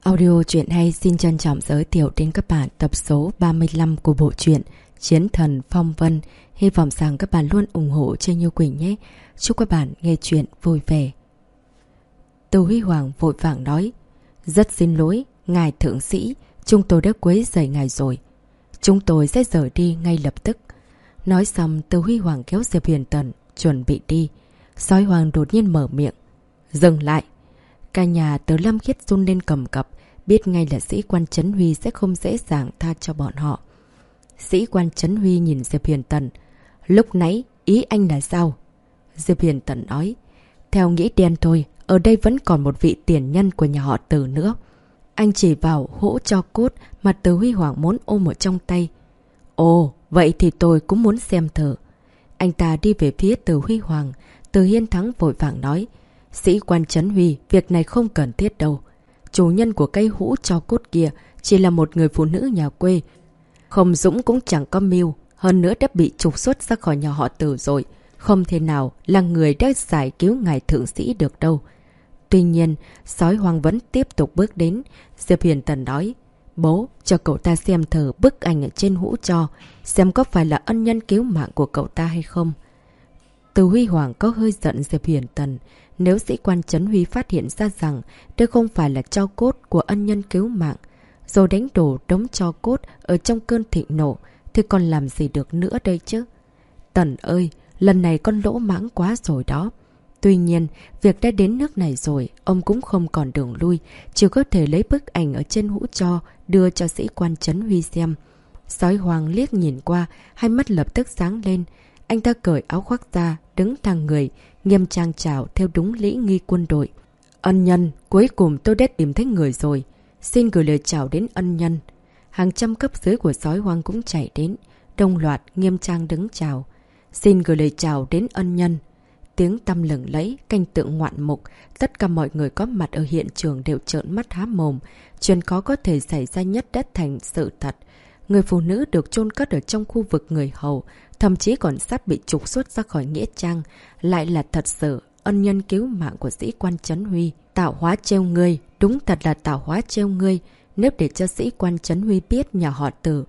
Audio truyện hay xin trân trọng giới thiệu đến các bạn tập số 35 của bộ truyện Chiến Thần Phong Vân. Hy vọng rằng các bạn luôn ủng hộ cho Như Quỳnh nhé. Chúc các bạn nghe truyện vui vẻ. Từ Huy Hoàng vội vàng nói: "Rất xin lỗi, ngài thượng sĩ, chúng tôi đã quấy rầy ngài rồi. Chúng tôi sẽ rời đi ngay lập tức." Nói xong, Từ Huy Hoàng kéo Diệp Huyền Tần chuẩn bị đi. Sói Hoàng đột nhiên mở miệng: "Dừng lại!" Cả nhà Từ Lâm Khiết run lên cầm cập, biết ngay là sĩ quan Trấn Huy sẽ không dễ dàng tha cho bọn họ. Sĩ quan Trấn Huy nhìn Diệp Huyền Tần: "Lúc nãy, ý anh là sao?" Diệp Huyền Tần nói: "Theo nghĩ đen thôi, ở đây vẫn còn một vị tiền nhân của nhà họ Từ nữa." Anh chỉ vào hũ tro cốt mà Từ Huy Hoàng muốn ôm ở trong tay. "Ồ, vậy thì tôi cũng muốn xem thử." Anh ta đi về phía Từ Huy Hoàng. Từ Hiên Thắng vội vàng nói: "Sĩ quan Trấn Huy, việc này không cần thiết đâu. Chủ nhân của cây hũ tro cốt kia chỉ là một người phụ nữ nhà quê. Không dũng cũng chẳng có mưu, hơn nữa đã bị trục xuất ra khỏi nhà họ Từ rồi. Không thể nào là người đã giải cứu ngài thượng sĩ được đâu." Tuy nhiên, Sói Hoàng vẫn tiếp tục bước đến. Diệp Huyền Tần nói: "Bố, cho cậu ta xem thử bức ảnh ở trên hũ tro, xem có phải là ân nhân cứu mạng của cậu ta hay không." Từ Huy Hoàng có hơi giận Diệp Huyền Tần. Nếu sĩ quan Trấn Huy phát hiện ra rằng đây không phải là tro cốt của ân nhân cứu mạng, rồi đánh đổ đống tro cốt ở trong cơn thịnh nộ, thì còn làm gì được nữa đây chứ? Tần ơi, lần này con lỗ mãng quá rồi đó. Tuy nhiên, việc đã đến nước này rồi, ông cũng không còn đường lui, chỉ có thể lấy bức ảnh ở trên hũ tro đưa cho sĩ quan Trấn Huy xem. Sói Hoàng liếc nhìn qua, hai mắt lập tức sáng lên. Anh ta cởi áo khoác ra, đứng thẳng người, nghiêm trang chào theo đúng lễ nghi quân đội. "Ân nhân, cuối cùng tôi đã tìm thấy người rồi. Xin gửi lời chào đến ân nhân." Hàng trăm cấp dưới của Sói Hoang cũng chạy đến, đồng loạt nghiêm trang đứng chào. "Xin gửi lời chào đến ân nhân." Tiếng tăm lừng lẫy, cảnh tượng ngoạn mục, tất cả mọi người có mặt ở hiện trường đều trợn mắt há mồm. Chuyện có thể xảy ra nhất đã thành sự thật. Người phụ nữ được chôn cất ở trong khu vực người hầu, thậm chí còn sắp bị trục xuất ra khỏi nghĩa trang, lại là thật sự ân nhân cứu mạng của sĩ quan Trấn Huy. Tạo hóa trêu ngươi, đúng thật là tạo hóa trêu ngươi. Nếu để cho sĩ quan Trấn Huy biết nhà họ Từ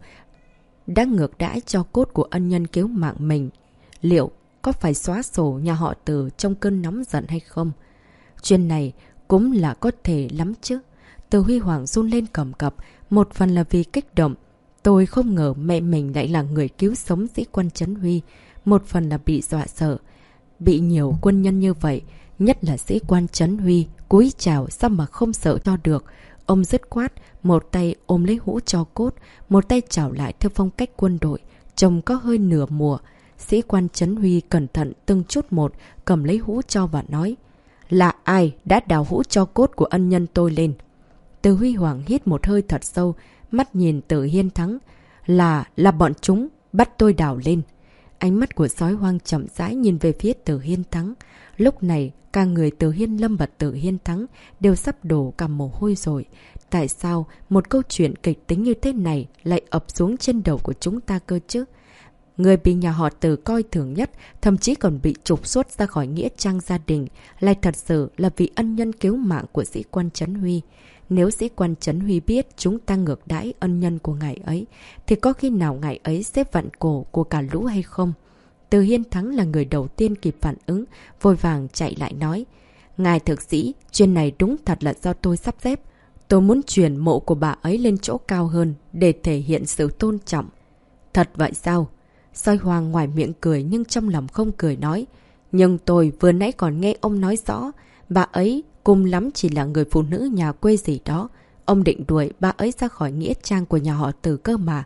đã ngược đãi cho cốt của ân nhân cứu mạng mình, liệu có phải xóa sổ nhà họ Từ trong cơn nóng giận hay không? Chuyện này cũng là có thể lắm chứ. Từ Huy Hoàng run lên cầm cập, một phần là vì kích động. Tôi không ngờ mẹ mình lại là người cứu sống sĩ quan Trấn Huy. Một phần là bị dọa sợ. Bị nhiều quân nhân như vậy, nhất là sĩ quan Trấn Huy, cúi chào sao mà không sợ cho được. Ông dứt khoát, một tay ôm lấy hũ tro cốt, một tay chào lại theo phong cách quân đội, trông có hơi nửa mùa. Sĩ quan Trấn Huy cẩn thận từng chút một, cầm lấy hũ tro và nói: "Là ai đã đào hũ tro cốt của ân nhân tôi lên?" Từ Huy Hoàng hít một hơi thật sâu, mắt nhìn Từ Hiên Thắng: Là bọn chúng bắt tôi đào lên." Ánh mắt của Sói Hoang chậm rãi nhìn về phía Từ Hiên Thắng. Lúc này, cả người Từ Hiên Lâm và Từ Hiên Thắng đều sắp đổ cả mồ hôi rồi. Tại sao một câu chuyện kịch tính như thế này lại ập xuống trên đầu của chúng ta cơ chứ? Người bị nhà họ Từ coi thường nhất, thậm chí còn bị trục xuất ra khỏi nghĩa trang gia đình, lại thật sự là vị ân nhân cứu mạng của sĩ quan Trấn Huy. Nếu sĩ quan Trấn Huy biết chúng ta ngược đãi ân nhân của ngài ấy, thì có khi nào ngài ấy sẽ vặn cổ của cả lũ hay không? Từ Hiên Thắng là người đầu tiên kịp phản ứng, vội vàng chạy lại nói: "Ngài thực sĩ, chuyện này đúng thật là do tôi sắp xếp. Tôi muốn chuyển mộ của bà ấy lên chỗ cao hơn để thể hiện sự tôn trọng." "Thật vậy sao?" Sói Hoang ngoài miệng cười nhưng trong lòng không cười nói: "Nhưng tôi vừa nãy còn nghe ông nói rõ, bà ấy cùng lắm chỉ là người phụ nữ nhà quê gì đó. Ông định đuổi bà ấy ra khỏi nghĩa trang của nhà họ Từ cơ mà."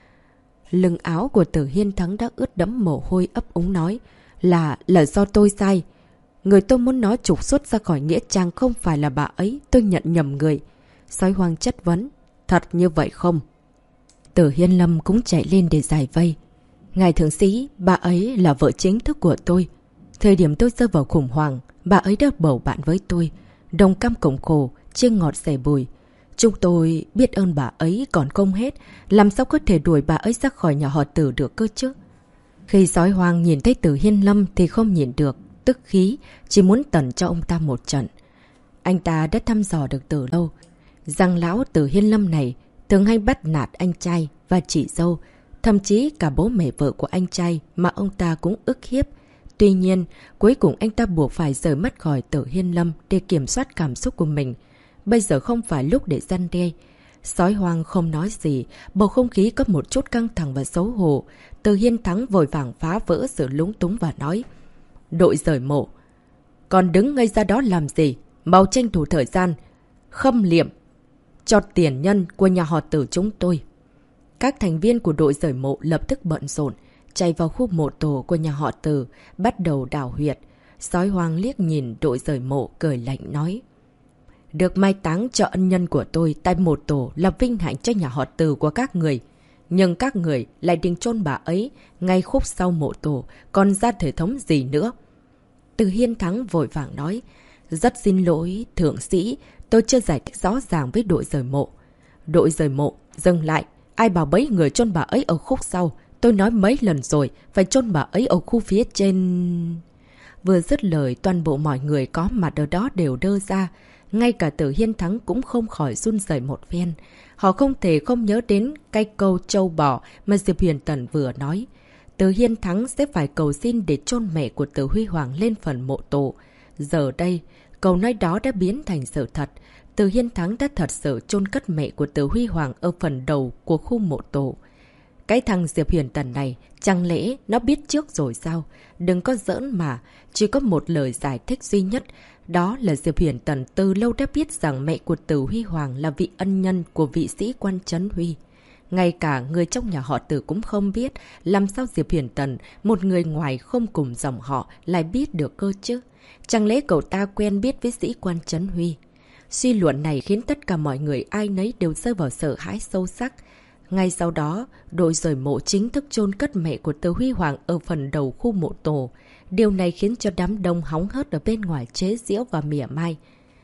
Lưng áo của Từ Hiên Thắng đã ướt đẫm mồ hôi, ấp úng nói: Là do tôi sai. Người tôi muốn nói trục xuất ra khỏi nghĩa trang không phải là bà ấy, tôi nhận nhầm người." Sói Hoang chất vấn: "Thật như vậy không?" Từ Hiên Lâm cũng chạy lên để giải vây: "Ngài thượng sĩ, bà ấy là vợ chính thức của tôi. Thời điểm tôi rơi vào khủng hoảng, bà ấy đã bầu bạn với tôi, đồng cam cộng khổ, chia ngọt sẻ bùi. Chúng tôi biết ơn bà ấy còn không hết, làm sao có thể đuổi bà ấy ra khỏi nhà họ Từ được cơ chứ?" Khi Sói Hoang nhìn thấy Từ Hiên Lâm thì không nhìn được, tức khí, chỉ muốn tẩn cho ông ta một trận. Anh ta đã thăm dò được từ lâu. Rằng lão Từ Hiên Lâm này thường hay bắt nạt anh trai và chị dâu, thậm chí cả bố mẹ vợ của anh trai mà ông ta cũng ức hiếp. Tuy nhiên, cuối cùng anh ta buộc phải rời mất khỏi Từ Hiên Lâm để kiểm soát cảm xúc của mình. Bây giờ không phải lúc để răn đe. Sói Hoang không nói gì, bầu không khí có một chút căng thẳng và xấu hổ. Từ Hiên Thắng vội vàng phá vỡ sự lúng túng và nói: Đội rời mộ, còn đứng ngây ra đó làm gì? Mau tranh thủ thời gian, khâm liệm cho tiền nhân của nhà họ Từ chúng tôi. Các thành viên của đội rời mộ lập tức bận rộn, chạy vào khu mộ tổ của nhà họ Từ, bắt đầu đào huyệt. Sói Hoang liếc nhìn đội rời mộ, cười lạnh nói: Được mai táng cho ân nhân của tôi tại mộ tổ là vinh hạnh cho nhà họ Từ của các người. Nhưng các người lại định chôn bà ấy ngay khúc sau mộ tổ, còn ra thể thống gì nữa? Từ Hiên Thắng vội vàng nói: Rất xin lỗi, thượng sĩ, tôi chưa giải thích rõ ràng với đội rời mộ. Đội rời mộ, dừng lại, ai bảo bấy người chôn bà ấy ở khúc sau? Tôi nói mấy lần rồi, phải chôn bà ấy ở khu phía trên... Vừa dứt lời, toàn bộ mọi người có mặt ở đó đều đơ ra. Ngay cả Từ Hiên Thắng cũng không khỏi run rẩy một phen. Họ không thể không nhớ đến cái câu trâu bò mà Diệp Huyền Tần vừa nói. Từ Hiên Thắng sẽ phải cầu xin để chôn mẹ của Từ Huy Hoàng lên phần mộ tổ. Giờ đây, câu nói đó đã biến thành sự thật. Từ Hiên Thắng đã thật sự chôn cất mẹ của Từ Huy Hoàng ở phần đầu của khu mộ tổ. Cái thằng Diệp Huyền Tần này, chẳng lẽ nó biết trước rồi sao? Đừng có giỡn mà, chỉ có một lời giải thích duy nhất. Đó là Diệp Huyền Tần từ lâu đã biết rằng mẹ của Từ Huy Hoàng là vị ân nhân của vị sĩ quan Trấn Huy. Ngay cả người trong nhà họ Từ cũng không biết, làm sao Diệp Huyền Tần, một người ngoài không cùng dòng họ, lại biết được cơ chứ? Chẳng lẽ cậu ta quen biết với sĩ quan Trấn Huy? Suy luận này khiến tất cả mọi người ai nấy đều rơi vào sợ hãi sâu sắc. Ngay sau đó, đội rời mộ chính thức chôn cất mẹ của Từ Huy Hoàng ở phần đầu khu mộ tổ. Điều này khiến cho đám đông hóng hớt ở bên ngoài chế giễu và mỉa mai.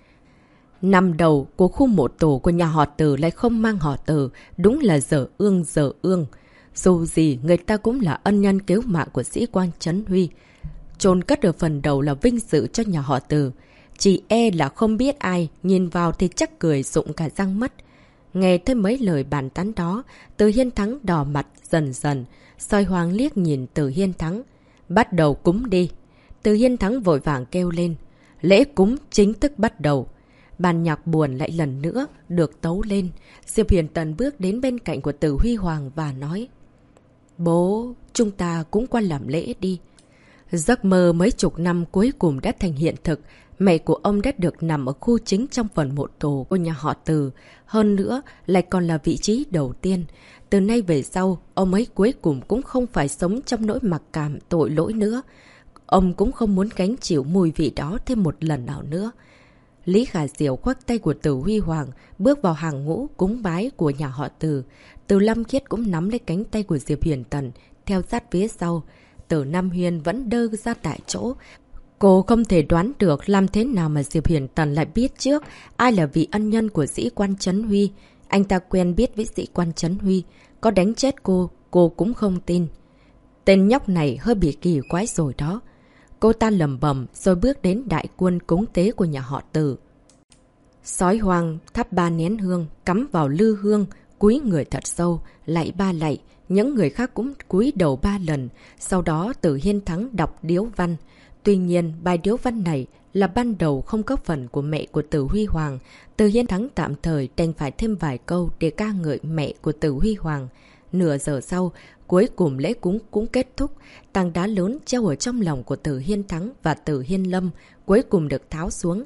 Nằm đầu của khu mộ tổ của nhà họ Từ lại không mang họ Từ, đúng là dở ương. Dù gì, người ta cũng là ân nhân cứu mạng của sĩ quan Trấn Huy. Chôn cất ở phần đầu là vinh dự cho nhà họ Từ. Chỉ e là không biết ai, nhìn vào thì chắc cười rụng cả răng mất. Nghe thấy mấy lời bàn tán đó, Từ Hiên Thắng đỏ mặt dần dần. Sói Hoang liếc nhìn Từ Hiên Thắng: Bắt đầu cúng đi. Từ Hiên Thắng vội vàng kêu lên. Lễ cúng chính thức bắt đầu. Bàn nhạc buồn lại lần nữa được tấu lên. Diệp Huyền Tần bước đến bên cạnh của Từ Huy Hoàng và nói: Bố, chúng ta cũng qua làm lễ đi. Giấc mơ mấy chục năm cuối cùng đã thành hiện thực. Mẹ của ông đã được nằm ở khu chính trong phần mộ tổ của nhà họ Từ. Hơn nữa, lại còn là vị trí đầu tiên. Từ nay về sau, ông ấy cuối cùng cũng không phải sống trong nỗi mặc cảm tội lỗi nữa. Ông cũng không muốn gánh chịu mùi vị đó thêm một lần nào nữa. Lý Khả Diệu khoác tay của Từ Huy Hoàng, bước vào hàng ngũ cúng bái của nhà họ Từ. Từ Lâm Khiết cũng nắm lấy cánh tay của Diệp Huyền Tần, theo sát phía sau. Từ Nam Huyên vẫn đơ ra tại chỗ. Cô không thể đoán được làm thế nào mà Diệp Huyền Tần lại biết trước ai là vị ân nhân của sĩ quan Trấn Huy. Anh ta quen biết với sĩ quan Trấn Huy. Có đánh chết cô cũng không tin. Tên nhóc này hơi bị kỳ quái rồi đó. Cô ta lầm bầm rồi bước đến đại quân cúng tế của nhà họ Từ. Sói Hoang thắp 3 nén hương, cắm vào lư hương, cúi người thật sâu, lạy 3 lạy. Những người khác cũng cúi đầu 3 lần. Sau đó Từ Hiên Thắng đọc điếu văn. Tuy nhiên, bài điếu văn này là ban đầu không có phần của mẹ của Từ Huy Hoàng. Từ Hiên Thắng tạm thời đành phải thêm vài câu để ca ngợi mẹ của Từ Huy Hoàng. Nửa giờ sau, cuối cùng lễ cúng cũng kết thúc. Tảng đá lớn treo ở trong lòng của Từ Hiên Thắng và Từ Hiên Lâm cuối cùng được tháo xuống.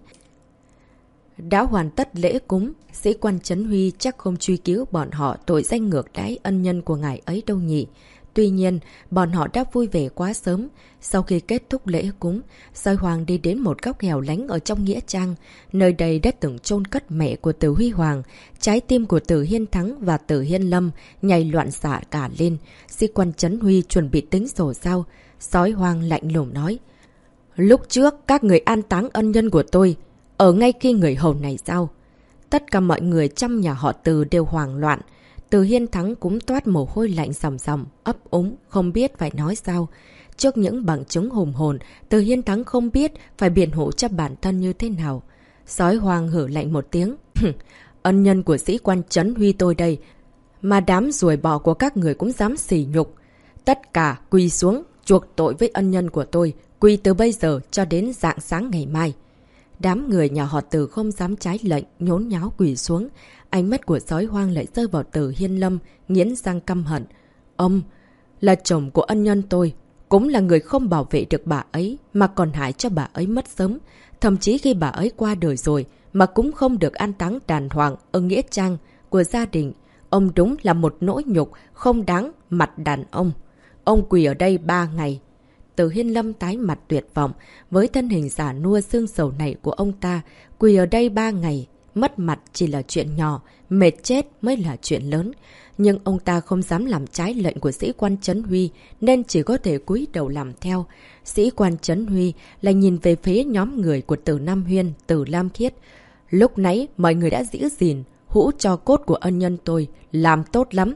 Đã hoàn tất lễ cúng, sĩ quan Trấn Huy chắc không truy cứu bọn họ tội danh ngược đãi ân nhân của ngài ấy đâu nhỉ. Tuy nhiên, bọn họ đã vui vẻ quá sớm. Sau khi kết thúc lễ cúng, Sói Hoang đi đến một góc hẻo lánh ở trong nghĩa trang. Nơi đây đã từng chôn cất mẹ của Từ Huy Hoàng. Trái tim của Từ Hiên Thắng và Từ Hiên Lâm nhảy loạn xạ cả lên. Sĩ quan Trấn Huy chuẩn bị tính sổ sao. Sói Hoang lạnh lùng nói: Lúc trước các người an táng ân nhân của tôi ở ngay khi người hầu này sao? Tất cả mọi người trong nhà họ Từ đều hoảng loạn. Từ Hiên Thắng cũng toát mồ hôi lạnh ròng ròng, ấp úng, không biết phải nói sao. Trước những bằng chứng hùng hồn, Từ Hiên Thắng không biết phải biện hộ cho bản thân như thế nào. Sói Hoang hử lạnh một tiếng. Ân nhân của sĩ quan Trấn Huy tôi đây, mà đám ruồi bò của các người cũng dám sỉ nhục. Tất cả quỳ xuống, chuộc tội với ân nhân của tôi, quỳ từ bây giờ cho đến rạng sáng ngày mai. Đám người nhà họ Từ không dám trái lệnh, nhốn nháo quỳ xuống. Ánh mắt của Sói Hoang lại rơi vào Từ Hiên Lâm, nghiến răng căm hận. Ông là chồng của ân nhân tôi, cũng là người không bảo vệ được bà ấy, mà còn hại cho bà ấy mất sớm. Thậm chí khi bà ấy qua đời rồi, mà cũng không được an táng đàng hoàng ở nghĩa trang của gia đình. Ông đúng là một nỗi nhục, không đáng mặt đàn ông. Ông quỳ ở đây 3 ngày. Từ Hiên Lâm tái mặt tuyệt vọng, với thân hình giả nua xương sầu này của ông ta, quỳ ở đây 3 ngày. Mất mặt chỉ là chuyện nhỏ, mệt chết mới là chuyện lớn. Nhưng ông ta không dám làm trái lệnh của sĩ quan Trấn Huy, nên chỉ có thể cúi đầu làm theo. Sĩ quan Trấn Huy lại nhìn về phía nhóm người của Từ Nam Huyên, Từ Lam Khiết. Lúc nãy mọi người đã giữ gìn, hũ cho cốt của ân nhân tôi, làm tốt lắm.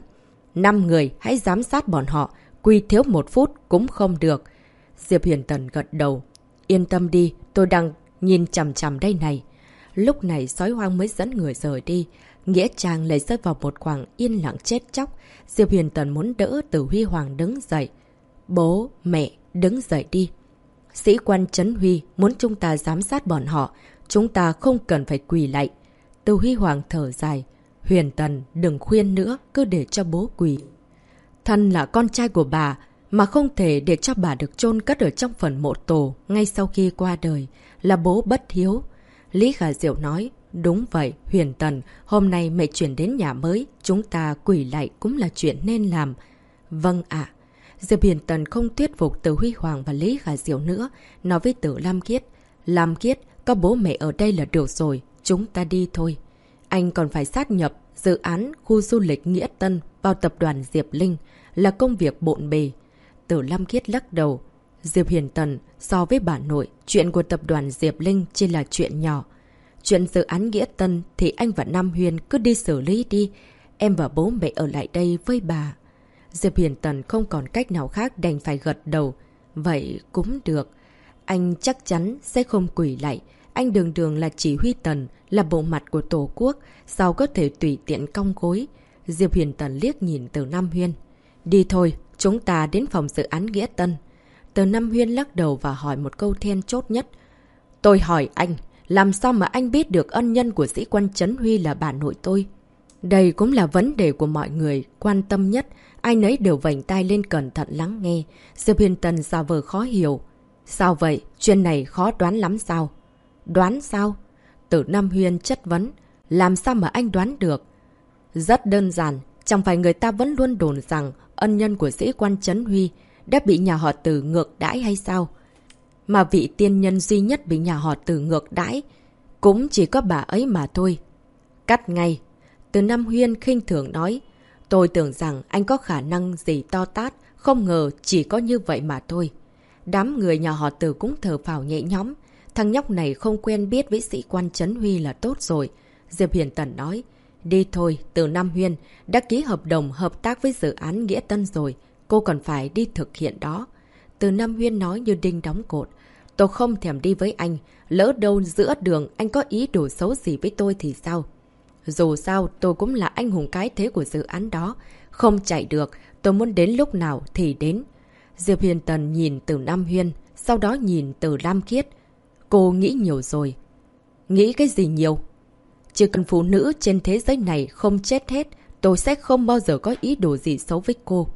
5 người hãy giám sát bọn họ, quy thiếu 1 phút cũng không được. Diệp Huyền Tần gật đầu. Yên tâm đi, tôi đang nhìn chằm chằm đây này. Lúc này Sói Hoang mới dẫn người rời đi. Nghĩa trang lấy rơi vào một khoảng yên lặng chết chóc. Diệp Huyền Tần muốn đỡ Từ Huy Hoàng đứng dậy. Bố, mẹ, đứng dậy đi. Sĩ quan Trấn Huy muốn chúng ta giám sát bọn họ. Chúng ta không cần phải quỳ lạy. Từ Huy Hoàng thở dài. Huyền Tần, đừng khuyên nữa, cứ để cho bố quỳ. Thân là con trai của bà, mà không thể để cho bà được chôn cất ở trong phần mộ tổ ngay sau khi qua đời. Là bố bất hiếu. Lý Khả Diệu nói. Đúng vậy, Huyền Tần, hôm nay mẹ chuyển đến nhà mới, chúng ta quỳ lạy cũng là chuyện nên làm. Vâng ạ. Diệp Huyền Tần không thuyết phục Từ Huy Hoàng và Lý Khả Diệu nữa, nói với Từ Lam Khiết. Lam Khiết, có bố mẹ ở đây là được rồi, chúng ta đi thôi. Anh còn phải sát nhập dự án khu du lịch Nghĩa Tân vào tập đoàn Diệp Linh, là công việc bộn bề. Từ Lam Khiết lắc đầu. Diệp Huyền Tần, so với bà nội, chuyện của tập đoàn Diệp Linh chỉ là chuyện nhỏ. Chuyện dự án Nghĩa Tân thì anh và Nam Huyên cứ đi xử lý đi. Em và bố mẹ ở lại đây với bà. Diệp Huyền Tần không còn cách nào khác đành phải gật đầu. Vậy cũng được. Anh chắc chắn sẽ không quỳ lại. Anh đường đường là chỉ huy Tần, là bộ mặt của Tổ quốc. Sao có thể tùy tiện cong gối. Diệp Huyền Tần liếc nhìn Từ Nam Huyên. Đi thôi, chúng ta đến phòng dự án Nghĩa Tân. Từ Nam Huyên lắc đầu và hỏi một câu then chốt nhất. Tôi hỏi anh. Làm sao mà anh biết được ân nhân của sĩ quan Trấn Huy là bà nội tôi? Đây cũng là vấn đề của mọi người quan tâm nhất. Ai nấy đều vành tai lên cẩn thận lắng nghe. Diệp Huyền Tần giả vờ khó hiểu. Sao vậy? Chuyện này khó đoán lắm sao? Đoán sao? Từ Nam Huyên chất vấn. Làm sao mà anh đoán được? Rất đơn giản. Chẳng phải người ta vẫn luôn đồn rằng ân nhân của sĩ quan Trấn Huy đã bị nhà họ Từ ngược đãi hay sao? Mà vị tiên nhân duy nhất bị nhà họ Từ ngược đãi cũng chỉ có bà ấy mà thôi. Cắt ngay. Từ Nam Huyên khinh thường nói. Tôi tưởng rằng anh có khả năng gì to tát, không ngờ chỉ có như vậy mà thôi. Đám người nhà họ Từ cũng thở phào nhẹ nhõm. Thằng nhóc này không quen biết với sĩ quan Trấn Huy là tốt rồi. Diệp Huyền Tần nói. Đi thôi, Từ Nam Huyên đã ký hợp đồng hợp tác với dự án Nghĩa Tân rồi. Cô còn phải đi thực hiện đó. Từ Nam Huyên nói như đinh đóng cột. Tôi không thèm đi với anh. Lỡ đâu giữa đường anh có ý đồ xấu gì với tôi thì sao? Dù sao tôi cũng là anh hùng cái thế của dự án đó. Không chạy được. Tôi muốn đến lúc nào thì đến. Diệp Huyền Tần nhìn Từ Nam Huyên. Sau đó nhìn Từ Lam Khiết. Cô nghĩ nhiều rồi. Nghĩ cái gì nhiều? Chỉ cần phụ nữ trên thế giới này không chết hết, tôi sẽ không bao giờ có ý đồ gì xấu với cô.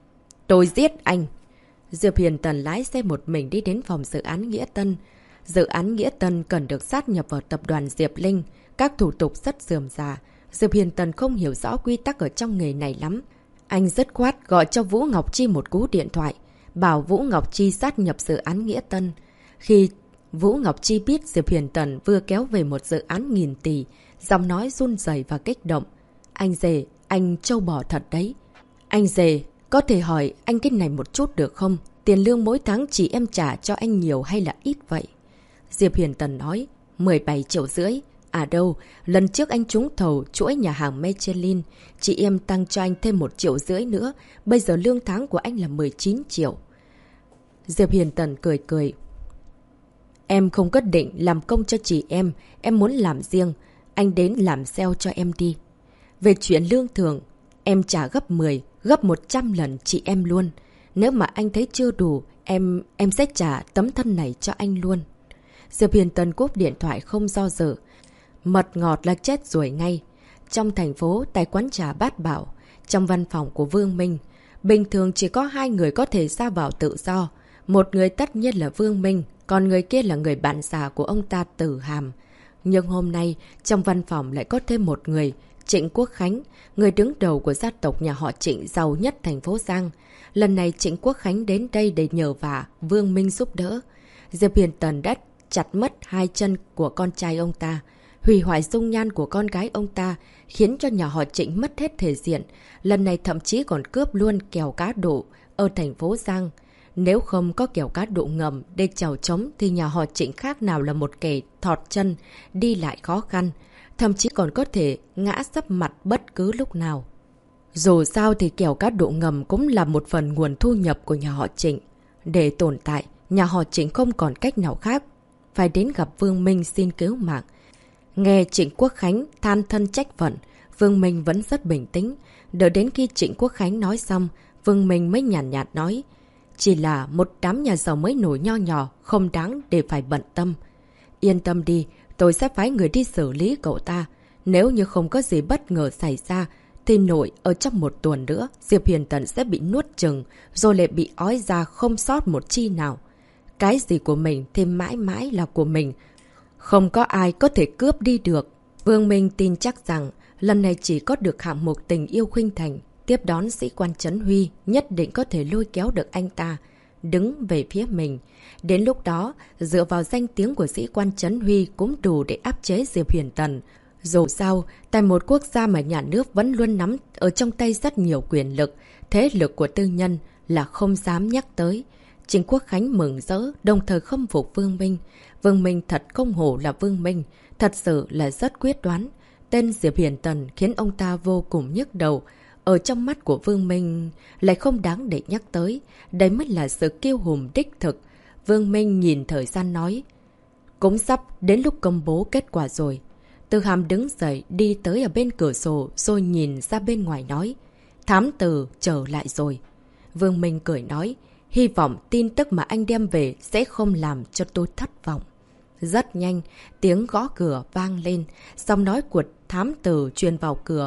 Tôi giết anh. Diệp Huyền Tần lái xe một mình đi đến phòng dự án Nghĩa Tân. Dự án Nghĩa Tân cần được sát nhập vào tập đoàn Diệp Linh. Các thủ tục rất rườm rà. Diệp Huyền Tần không hiểu rõ quy tắc ở trong nghề này lắm. Anh dứt khoát gọi cho Vũ Ngọc Chi một cú điện thoại, bảo Vũ Ngọc Chi sát nhập dự án Nghĩa Tân. Khi Vũ Ngọc Chi biết Diệp Huyền Tần vừa kéo về một dự án nghìn tỷ, giọng nói run rẩy và kích động. Anh Dề, anh trâu bò thật đấy. Anh Dề, có thể hỏi anh cái này một chút được không? Tiền lương mỗi tháng chị em trả cho anh nhiều hay là ít vậy? Diệp Huyền Tần nói, 17,5 triệu. À đâu, lần trước anh trúng thầu chuỗi nhà hàng Michelin, chị em tăng cho anh thêm 1,5 triệu nữa. Bây giờ lương tháng của anh là 19 triệu. Diệp Huyền Tần cười cười. Em không có định làm công cho chị em muốn làm riêng. anh đến làm sale cho em đi. Về chuyện lương thưởng, em trả gấp 10, gấp 100 lần chị em luôn. Nếu mà anh thấy chưa đủ, em sẽ trả tấm thân này cho anh luôn. Diệp Huyền Tần cúp điện thoại không do dự. Mật ngọt là chết rồi ngay. Trong thành phố, tại quán trà Bát Bảo, trong văn phòng của Vương Minh, bình thường chỉ có 2 người có thể ra vào tự do. Một người tất nhiên là Vương Minh, còn người kia là người bạn già của ông ta Từ Hàm. Nhưng hôm nay, trong văn phòng lại có thêm một người, Trịnh Quốc Khánh, người đứng đầu của gia tộc nhà họ Trịnh giàu nhất thành phố Giang. Lần này Trịnh Quốc Khánh đến đây để nhờ vả Vương Minh giúp đỡ. Diệp Huyền Tần đã chặt mất 2 chân của con trai ông ta, hủy hoại dung nhan của con gái ông ta, khiến cho nhà họ Trịnh mất hết thể diện. Lần này thậm chí còn cướp luôn kèo cá độ ở thành phố Giang. Nếu không có kèo cá độ ngầm để chèo trống thì nhà họ Trịnh khác nào là một kẻ thọt chân, đi lại khó khăn, thậm chí còn có thể ngã sấp mặt bất cứ lúc nào. Dù sao thì kèo cá độ ngầm cũng là một phần nguồn thu nhập của nhà họ Trịnh. Để tồn tại, nhà họ Trịnh không còn cách nào khác, phải đến gặp Vương Minh xin cứu mạng. Nghe Trịnh Quốc Khánh than thân trách phận, Vương Minh vẫn rất bình tĩnh. Đợi đến khi Trịnh Quốc Khánh nói xong, Vương Minh mới nhàn nhạt nói, chỉ là một đám nhà giàu mới nổi nho nhỏ, không đáng để phải bận tâm. Yên tâm đi, tôi sẽ phái người đi xử lý cậu ta. Nếu như không có gì bất ngờ xảy ra, thì nổi ở trong 1 tuần nữa, Diệp Huyền Tần sẽ bị nuốt chừng, rồi lại bị ói ra không sót một chi nào. Cái gì của mình thì mãi mãi là của mình. Không có ai có thể cướp đi được. Vương Minh tin chắc rằng lần này chỉ có được hạng mục tình yêu khuynh thành, tiếp đón sĩ quan Trấn Huy, nhất định có thể lôi kéo được anh ta đứng về phía mình. Đến lúc đó, dựa vào danh tiếng của sĩ quan Trấn Huy cũng đủ để áp chế Diệp Huyền Tần. Dù sao, tại một quốc gia mà nhà nước vẫn luôn nắm ở trong tay rất nhiều quyền lực, thế lực của tư nhân là không dám nhắc tới. Trịnh Quốc Khánh mừng rỡ, đồng thời khâm phục Vương Minh. Vương Minh thật không hổ là Vương Minh, thật sự là rất quyết đoán. Tên Diệp Huyền Tần khiến ông ta vô cùng nhức đầu. Ở trong mắt của Vương Minh lại không đáng để nhắc tới. Đấy mới là sự kiêu hùng đích thực. Vương Minh nhìn thời gian nói, cũng sắp đến lúc công bố kết quả rồi. Từ Hàm đứng dậy đi tới ở bên cửa sổ rồi nhìn ra bên ngoài nói, thám tử trở lại rồi. Vương Minh cười nói, hy vọng tin tức mà anh đem về sẽ không làm cho tôi thất vọng. Rất nhanh, tiếng gõ cửa vang lên, giọng nói của thám tử truyền vào cửa.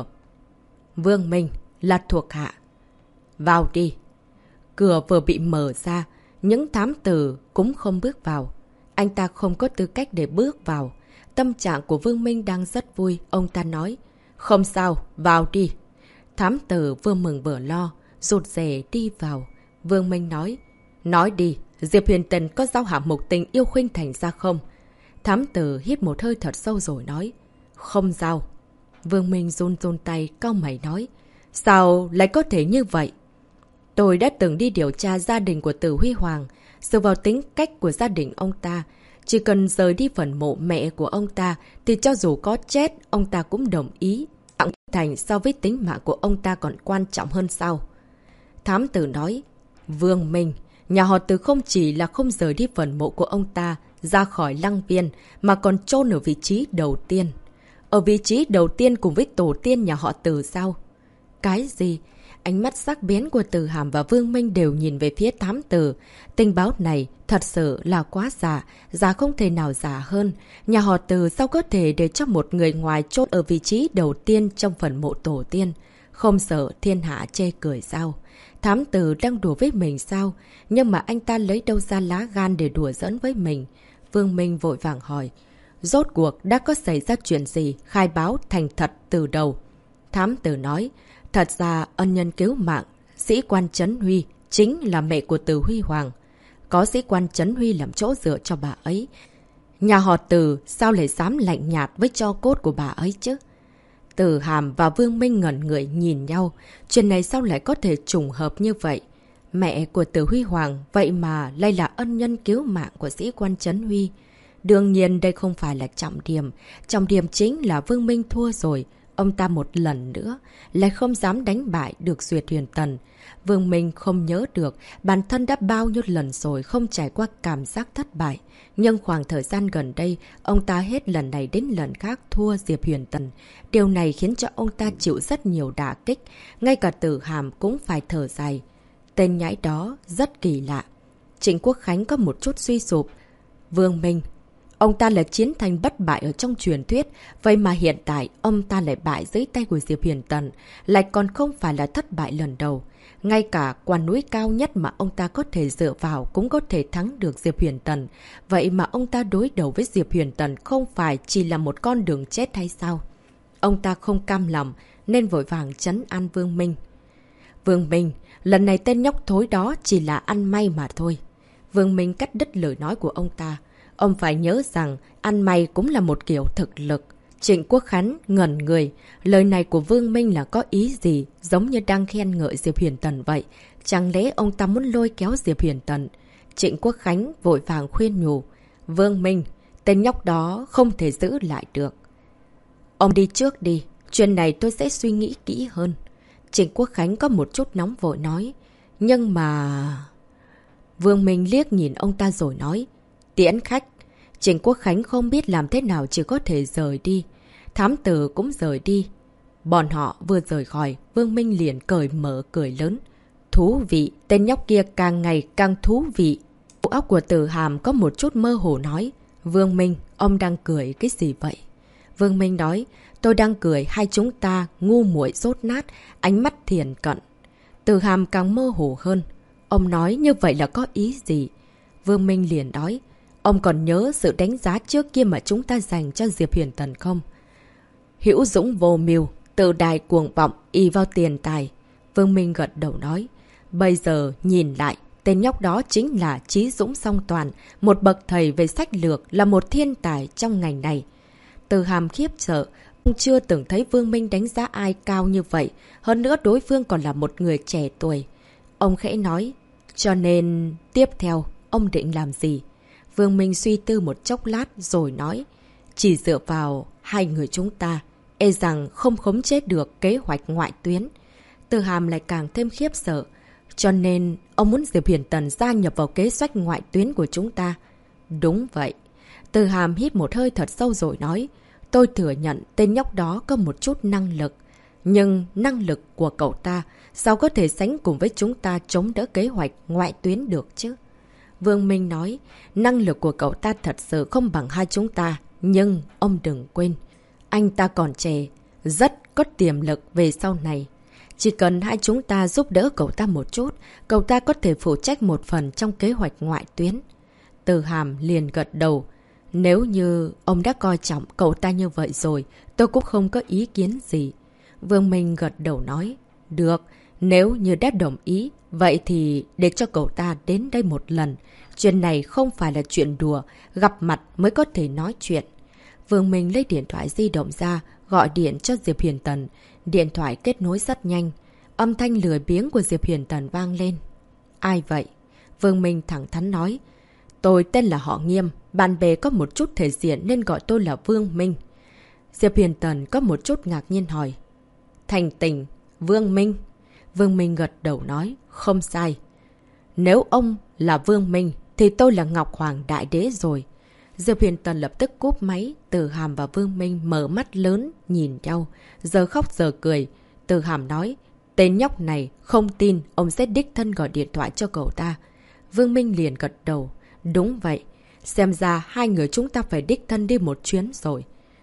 Vương Minh là thuộc hạ. Vào đi. Cửa vừa bị mở ra, những thám tử cũng không bước vào. Anh ta không có tư cách để bước vào. Tâm trạng của Vương Minh đang rất vui, ông ta nói, không sao, vào đi. Thám tử vừa mừng vừa lo, rụt rè đi vào. Vương Minh nói đi, Diệp Huyền Tần có giao hạng mục tình yêu khuynh thành ra không? Thám tử hít một hơi thật sâu rồi nói, không giao. Vương Minh run run tay, cau mày nói, sao lại có thể như vậy? Tôi đã từng đi điều tra gia đình của Từ Huy Hoàng, dựa vào tính cách của gia đình ông ta. Chỉ cần rời đi phần mộ mẹ của ông ta, thì cho dù có chết, ông ta cũng đồng ý. Tặng thành so với tính mạng của ông ta còn quan trọng hơn sao? Thám tử nói, Vương Minh, nhà họ Từ không chỉ là không rời đi phần mộ của ông ta ra khỏi lăng viên, mà còn chôn ở vị trí đầu tiên. Ở vị trí đầu tiên cùng với tổ tiên nhà họ Từ sao? Cái gì? Ánh mắt sắc bén của Từ Hàm và Vương Minh đều nhìn về phía thám tử. Tình báo này thật sự là quá giả không thể nào giả hơn. Nhà họ Từ sao có thể để cho một người ngoài chốt ở vị trí đầu tiên trong phần mộ tổ tiên? Không sợ thiên hạ chê cười sao? Thám tử đang đùa với mình sao? Nhưng mà anh ta lấy đâu ra lá gan để đùa giỡn với mình? Vương Minh vội vàng hỏi, rốt cuộc đã có xảy ra chuyện gì? Khai báo thành thật từ đầu. Thám tử nói, thật ra ân nhân cứu mạng, sĩ quan Trấn Huy chính là mẹ của Từ Huy Hoàng. Có sĩ quan Trấn Huy làm chỗ dựa cho bà ấy. Nhà họ Từ sao lại dám lạnh nhạt với tro cốt của bà ấy chứ? Từ Hàm và Vương Minh ngẩn người nhìn nhau. Chuyện này sao lại có thể trùng hợp như vậy? Mẹ của Từ Huy Hoàng vậy mà lại là ân nhân cứu mạng của sĩ quan Trấn Huy. Đương nhiên đây không phải là trọng điểm. Trọng điểm chính là Vương Minh thua rồi. ông ta một lần nữa lại không dám đánh bại được Duyệt Huyền Tần. Vương Minh không nhớ được bản thân đã bao nhiêu lần rồi không trải qua cảm giác thất bại. Nhưng khoảng thời gian gần đây, ông ta hết lần này đến lần khác thua Diệp Huyền Tần. Điều này khiến cho ông ta chịu rất nhiều đả kích. Ngay cả Tử Hàm cũng phải thở dài. Tên nhãi đó rất kỳ lạ. Trịnh Quốc Khánh có một chút suy sụp. Vương Minh, ông ta là chiến thành bất bại ở trong truyền thuyết. Vậy mà hiện tại, ông ta lại bại dưới tay của Diệp Huyền Tần. Lại còn không phải là thất bại lần đầu. Ngay cả quả núi cao nhất mà ông ta có thể dựa vào cũng có thể thắng được Diệp Huyền Tần. Vậy mà ông ta đối đầu với Diệp Huyền Tần không phải chỉ là một con đường chết hay sao? Ông ta không cam lòng nên vội vàng trấn an Vương Minh. Vương Minh, lần này tên nhóc thối đó chỉ là ăn may mà thôi. Vương Minh cắt đứt lời nói của ông ta. Ông phải nhớ rằng ăn may cũng là một kiểu thực lực. Trịnh Quốc Khánh ngẩn người. Lời này của Vương Minh là có ý gì? Giống như đang khen ngợi Diệp Huyền Tần vậy. Chẳng lẽ ông ta muốn lôi kéo Diệp Huyền Tần? Trịnh Quốc Khánh vội vàng khuyên nhủ. Vương Minh, tên nhóc đó không thể giữ lại được. Ông đi trước đi. Chuyện này tôi sẽ suy nghĩ kỹ hơn. Trịnh Quốc Khánh có một chút nóng vội nói. Nhưng mà... Vương Minh liếc nhìn ông ta rồi nói. Tiễn khách. Trịnh Quốc Khánh không biết làm thế nào chỉ có thể rời đi. Thám tử cũng rời đi. Bọn họ vừa rời khỏi, Vương Minh liền cởi mở cười lớn. Thú vị, tên nhóc kia càng ngày càng thú vị. Bộ óc của Tử Hàm có một chút mơ hồ nói. Vương Minh, ông đang cười cái gì vậy? Vương Minh nói, tôi đang cười hai chúng ta ngu muội dốt nát, ánh mắt thiền cận. Tử Hàm càng mơ hồ hơn. Ông nói như vậy là có ý gì? Vương Minh liền nói. Ông còn nhớ sự đánh giá trước kia mà chúng ta dành cho Diệp Huyền Tần không? Hữu dũng vô mưu, tự đại cuồng vọng, y vào tiền tài. Vương Minh gật đầu nói. Bây giờ nhìn lại, tên nhóc đó chính là Chí Dũng Song Toàn, một bậc thầy về sách lược, là một thiên tài trong ngành này. Từ Hàm khiếp sợ, ông chưa từng thấy Vương Minh đánh giá ai cao như vậy. Hơn nữa đối phương còn là một người trẻ tuổi. Ông khẽ nói. Cho nên, tiếp theo, ông định làm gì? Vương Minh suy tư một chốc lát rồi nói. Chỉ dựa vào hai người chúng ta, e rằng không khống chế được kế hoạch ngoại tuyến. Từ Hàm lại càng thêm khiếp sợ. Cho nên, ông muốn Diệp Huyền Tần gia nhập vào kế sách ngoại tuyến của chúng ta. Đúng vậy. Từ Hàm hít một hơi thật sâu rồi nói. Tôi thừa nhận tên nhóc đó có một chút năng lực. Nhưng năng lực của cậu ta sao có thể sánh cùng với chúng ta chống đỡ kế hoạch ngoại tuyến được chứ? Vương Minh nói, năng lực của cậu ta thật sự không bằng hai chúng ta. Nhưng ông đừng quên, anh ta còn trẻ, rất có tiềm lực về sau này. Chỉ cần hai chúng ta giúp đỡ cậu ta một chút, cậu ta có thể phụ trách một phần trong kế hoạch ngoại tuyến. Từ Hàm liền gật đầu. Nếu như ông đã coi trọng cậu ta như vậy rồi, tôi cũng không có ý kiến gì. Vương Minh gật đầu nói. Được, nếu như đã đồng ý, vậy thì để cho cậu ta đến đây một lần. Chuyện này không phải là chuyện đùa, gặp mặt mới có thể nói chuyện. Vương Minh lấy điện thoại di động ra, gọi điện cho Diệp Huyền Tần. Điện thoại kết nối rất nhanh. Âm thanh lười biếng của Diệp Huyền Tần vang lên. Ai vậy? Vương Minh thẳng thắn nói. Tôi tên là họ Nghiêm, bạn bè có một chút thể diện nên gọi tôi là Vương Minh. Diệp Huyền Tần có một chút ngạc nhiên hỏi. Thành tình, Vương Minh. Vương Minh gật đầu nói, không sai. Nếu ông là Vương Minh, thì tôi là Ngọc Hoàng Đại Đế rồi. Diệp Huyền Tần lập tức cúp máy. Từ Hàm và Vương Minh mở mắt lớn, nhìn nhau. Giờ khóc giờ cười. Từ Hàm nói, tên nhóc này không tin ông sẽ đích thân gọi điện thoại cho cậu ta. Vương Minh liền gật đầu. Đúng vậy. Xem ra hai người chúng ta phải đích thân đi một chuyến rồi.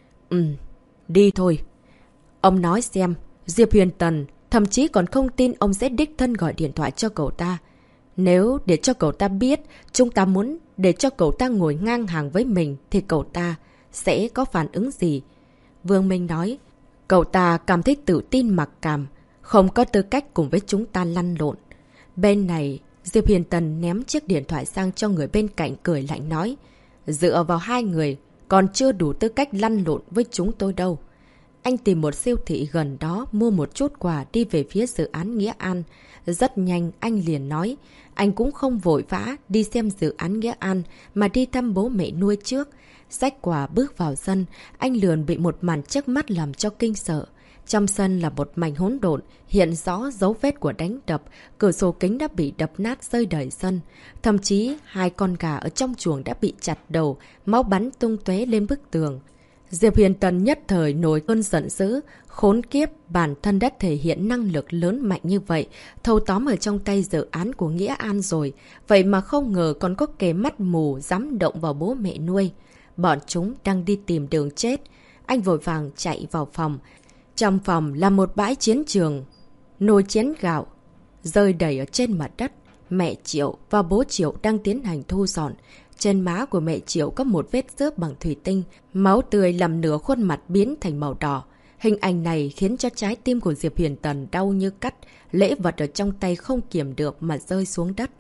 Đi thôi. Ông nói xem, Diệp Huyền Tần thậm chí còn không tin ông sẽ đích thân gọi điện thoại cho cậu ta. Nếu để cho cậu ta biết chúng ta muốn để cho cậu ta ngồi ngang hàng với mình thì cậu ta sẽ có phản ứng gì? Vương Minh nói, cậu ta cảm thấy tự tin mặc cảm, không có tư cách cùng với chúng ta lăn lộn. Bên này, Diệp Huyền Tần ném chiếc điện thoại sang cho người bên cạnh cười lạnh nói, dựa vào hai người còn chưa đủ tư cách lăn lộn với chúng tôi đâu. Anh tìm một siêu thị gần đó mua một chút quà đi về phía dự án Nghĩa An. Rất nhanh anh liền nói, anh cũng không vội vã đi xem dự án Nghĩa An mà đi thăm bố mẹ nuôi trước. Xách quà bước vào sân, anh liền bị một màn trước mắt làm cho kinh sợ. Trong sân là một mảnh hỗn độn, hiện rõ dấu vết của đánh đập, cửa sổ kính đã bị đập nát rơi đầy sân. Thậm chí, 2 con gà ở trong chuồng đã bị chặt đầu, máu bắn tung tóe lên bức tường. Diệp Huyền Tần nhất thời nổi cơn giận dữ, khốn kiếp, bản thân đã thể hiện năng lực lớn mạnh như vậy, thâu tóm ở trong tay dự án của Nghĩa An rồi, vậy mà không ngờ còn có kẻ mắt mù dám động vào bố mẹ nuôi. Bọn chúng đang đi tìm đường chết. Anh vội vàng chạy vào phòng. Trong phòng là một bãi chiến trường, nồi chén gạo rơi đầy ở trên mặt đất. Mẹ Triệu và bố Triệu đang tiến hành thu dọn. Trên má của mẹ Triệu có một vết xước bằng thủy tinh, máu tươi làm nửa khuôn mặt biến thành màu đỏ. Hình ảnh này khiến cho trái tim của Diệp Huyền Tần đau như cắt, lễ vật ở trong tay không kiềm được mà rơi xuống đất.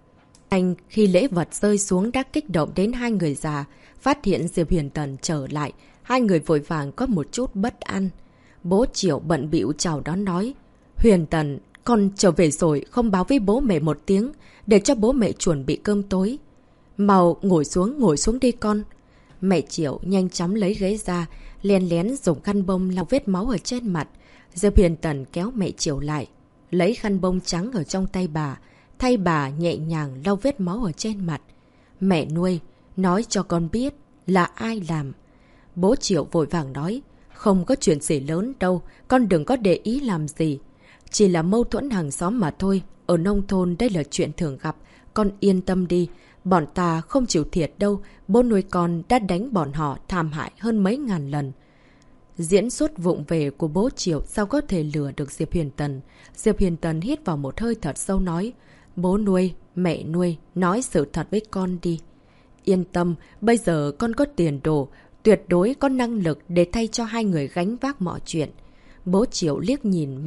Khi lễ vật rơi xuống đã kích động đến 2 người già, phát hiện Diệp Huyền Tần trở lại, 2 người vội vàng có một chút bất an. Bố Triệu bận bịu chào đón nói, Huyền Tần, con trở về rồi, không báo với bố mẹ một tiếng, để cho bố mẹ chuẩn bị cơm tối. Mau ngồi xuống đi con. Mẹ Triệu nhanh chóng lấy ghế ra, lén lén dùng khăn bông lau vết máu ở trên mặt. Diệp Huyền Tần kéo mẹ Triệu lại, lấy khăn bông trắng ở trong tay bà, thay bà nhẹ nhàng lau vết máu ở trên mặt. Mẹ nuôi, nói cho con biết là ai làm. Bố Triệu vội vàng nói, không có chuyện gì lớn đâu, con đừng có để ý làm gì. Chỉ là mâu thuẫn hàng xóm mà thôi, ở nông thôn đây là chuyện thường gặp, con yên tâm đi. Bọn ta không chịu thiệt đâu, bố nuôi con đã đánh bọn họ thảm hại hơn mấy ngàn lần. Diễn xuất vụng về của bố Triệu sao có thể lừa được Diệp Huyền Tần. Diệp Huyền Tần hít vào một hơi thật sâu nói, bố nuôi, mẹ nuôi, nói sự thật với con đi. Yên tâm, bây giờ con có tiền đồ, tuyệt đối có năng lực để thay cho 2 người gánh vác mọi chuyện. Bố Triệu liếc nhìn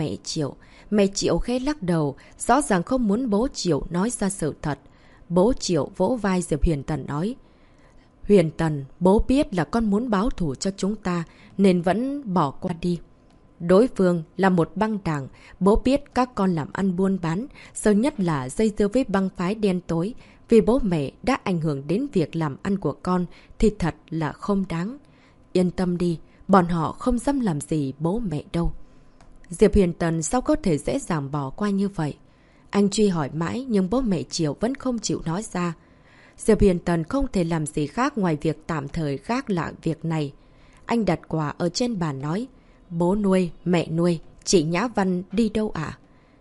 mẹ Triệu khẽ lắc đầu, rõ ràng không muốn bố Triệu nói ra sự thật. Bố Triệu vỗ vai Diệp Huyền Tần nói, Huyền Tần, bố biết là con muốn báo thù cho chúng ta, nên vẫn bỏ qua đi. Đối phương là một băng đảng, bố biết các con làm ăn buôn bán, sớm nhất là dây dưa với băng phái đen tối. Vì bố mẹ đã ảnh hưởng đến việc làm ăn của con thì thật là không đáng. Yên tâm đi, bọn họ không dám làm gì bố mẹ đâu. Diệp Huyền Tần sao có thể dễ dàng bỏ qua như vậy? Anh truy hỏi mãi nhưng bố mẹ Triệu vẫn không chịu nói ra. Diệp Huyền Tần không thể làm gì khác ngoài việc tạm thời gác lại việc này. Anh đặt quà ở trên bàn nói, bố nuôi, mẹ nuôi, chị Nhã Văn đi đâu ạ?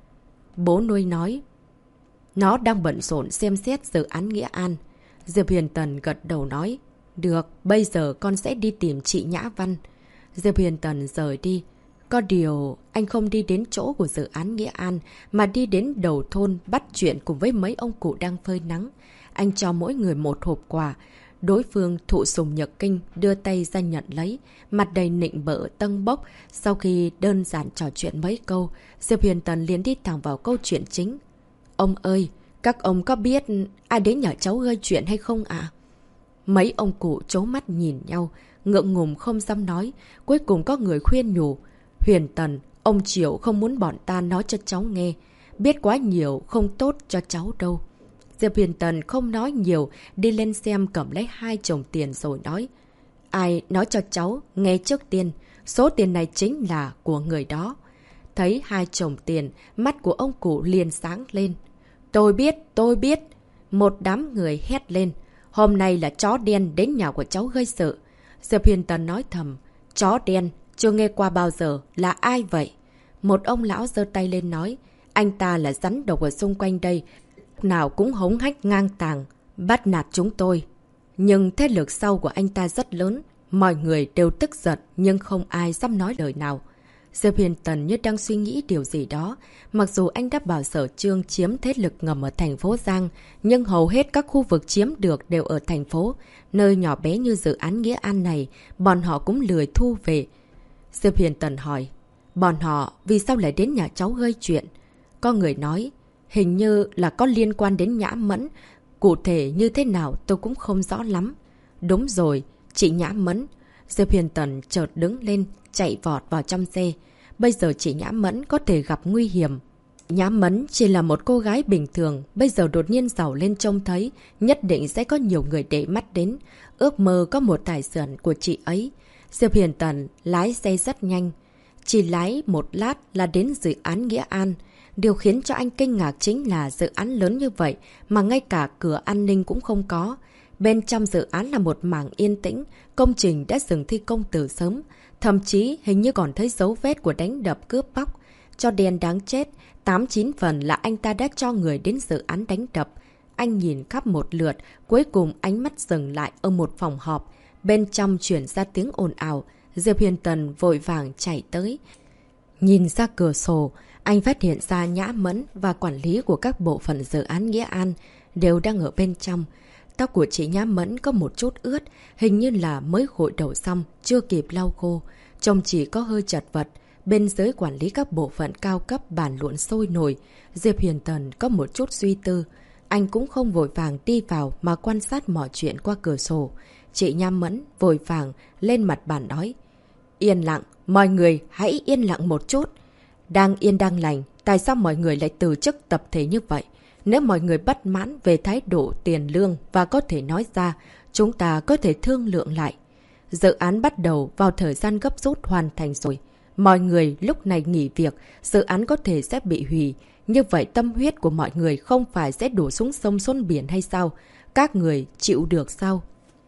Bố nuôi nói, nó đang bận rộn xem xét dự án Nghĩa An. Diệp Huyền Tần gật đầu nói, được, bây giờ con sẽ đi tìm chị Nhã Văn. Diệp Huyền Tần rời đi. Có điều, anh không đi đến chỗ của dự án Nghĩa An, mà đi đến đầu thôn bắt chuyện cùng với mấy ông cụ đang phơi nắng. Anh cho mỗi người một hộp quà. Đối phương thụ sùng nhật kinh đưa tay ra nhận lấy, mặt đầy nịnh bợ tâng bốc. Sau khi đơn giản trò chuyện mấy câu, Diệp Huyền Tần liền đi thẳng vào câu chuyện chính. Ông ơi, các ông có biết ai đến nhà cháu gây chuyện hay không ạ? Mấy ông cụ trố mắt nhìn nhau, ngượng ngùng không dám nói. Cuối cùng có người khuyên nhủ, Huyền Tần, ông Triệu không muốn bọn ta nói cho cháu nghe. Biết quá nhiều không tốt cho cháu đâu. Diệp Huyền Tần không nói nhiều, đi lên xem cầm lấy 2 chồng tiền rồi nói. Ai nói cho cháu, nghe trước tiên, số tiền này chính là của người đó. Thấy 2 chồng tiền, mắt của ông cụ liền sáng lên. Tôi biết. Một đám người hét lên. Hôm nay là chó đen đến nhà của cháu gây sự. Diệp Huyền Tần nói thầm, chó đen, chưa nghe qua bao giờ, là ai vậy? Một ông lão giơ tay lên nói, anh ta là rắn độc ở xung quanh đây, nào cũng hống hách ngang tàng, bắt nạt chúng tôi. Nhưng thế lực sau của anh ta rất lớn, mọi người đều tức giận nhưng không ai dám nói lời nào. Diệp Huyền Tần như đang suy nghĩ điều gì đó. Mặc dù anh đã bảo Sở Trương chiếm thế lực ngầm ở thành phố Giang, nhưng hầu hết các khu vực chiếm được đều ở thành phố. Nơi nhỏ bé như dự án Nghĩa An này, bọn họ cũng lười thu về. Diệp Huyền Tần hỏi, bọn họ vì sao lại đến nhà cháu gây chuyện? Có người nói, hình như là có liên quan đến Nhã Mẫn. Cụ thể như thế nào tôi cũng không rõ lắm. Đúng rồi, chị Nhã Mẫn. Diệp Huyền Tần chợt đứng lên, chạy vọt vào trong xe. Bây giờ chị Nhã Mẫn có thể gặp nguy hiểm. Nhã Mẫn chỉ là một cô gái bình thường, bây giờ đột nhiên giàu lên trông thấy, nhất định sẽ có nhiều người để mắt đến. Ước mơ có một tài sản của chị ấy. Diệp Huyền Tần lái xe rất nhanh. Chỉ lái một lát là đến dự án Nghĩa An. Điều khiến cho anh kinh ngạc chính là dự án lớn như vậy mà ngay cả cửa an ninh cũng không có. Bên trong dự án là một mảng yên tĩnh, công trình đã dừng thi công từ sớm. Thậm chí hình như còn thấy dấu vết của đánh đập cướp bóc. Cho đen đáng chết, 8-9 phần là anh ta đã cho người đến dự án đánh đập. Anh nhìn khắp một lượt, cuối cùng ánh mắt dừng lại ở một phòng họp. Bên trong chuyển ra tiếng ồn ào, Diệp Huyền Tần vội vàng chạy tới. Nhìn ra cửa sổ, anh phát hiện ra Nhã Mẫn và quản lý của các bộ phận dự án Nghĩa An đều đang ở bên trong. Tóc của chị Nhã Mẫn có một chút ướt, hình như là mới gội đầu xong, chưa kịp lau khô. Trông chỉ có hơi chật vật. Bên dưới quản lý các bộ phận cao cấp bàn luận sôi nổi, Diệp Huyền Tần có một chút suy tư. Anh cũng không vội vàng đi vào mà quan sát mọi chuyện qua cửa sổ. Chị Nhã Mẫn vội vàng lên mặt bàn nói. Yên lặng, mọi người hãy yên lặng một chút. Đang yên đang lành, tại sao mọi người lại từ chức tập thể như vậy? Nếu mọi người bất mãn về thái độ tiền lương và có thể nói ra, chúng ta có thể thương lượng lại. Dự án bắt đầu vào thời gian gấp rút hoàn thành rồi. Mọi người lúc này nghỉ việc, dự án có thể sẽ bị hủy. Như vậy tâm huyết của mọi người không phải sẽ đổ xuống sông xuống biển hay sao? Các người chịu được sao?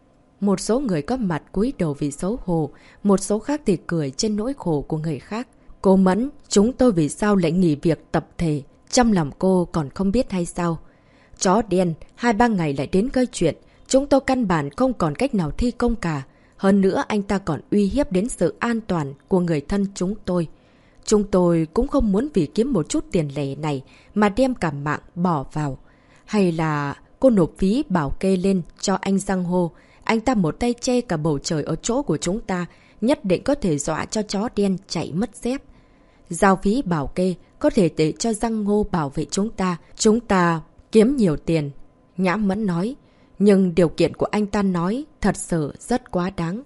Một số người có mặt cúi đầu vì xấu hổ, một số khác thì cười trên nỗi khổ của người khác. Cô Mẫn, chúng tôi vì sao lại nghỉ việc tập thể? Trong lòng cô còn không biết hay sao? Chó đen, 2-3 ngày lại đến gây chuyện. Chúng tôi căn bản không còn cách nào thi công cả. Hơn nữa anh ta còn uy hiếp đến sự an toàn của người thân chúng tôi. Chúng tôi cũng không muốn vì kiếm một chút tiền lẻ này mà đem cả mạng bỏ vào. Hay là cô nộp phí bảo kê lên cho anh Giang Hô. Anh ta một tay che cả bầu trời ở chỗ của chúng ta, nhất định có thể dọa cho chó đen chạy mất dép. Giao phí bảo kê có thể để cho Giang Hô bảo vệ chúng ta kiếm nhiều tiền. Nhã Mẫn nói, nhưng điều kiện của anh ta nói thật sự rất quá đáng.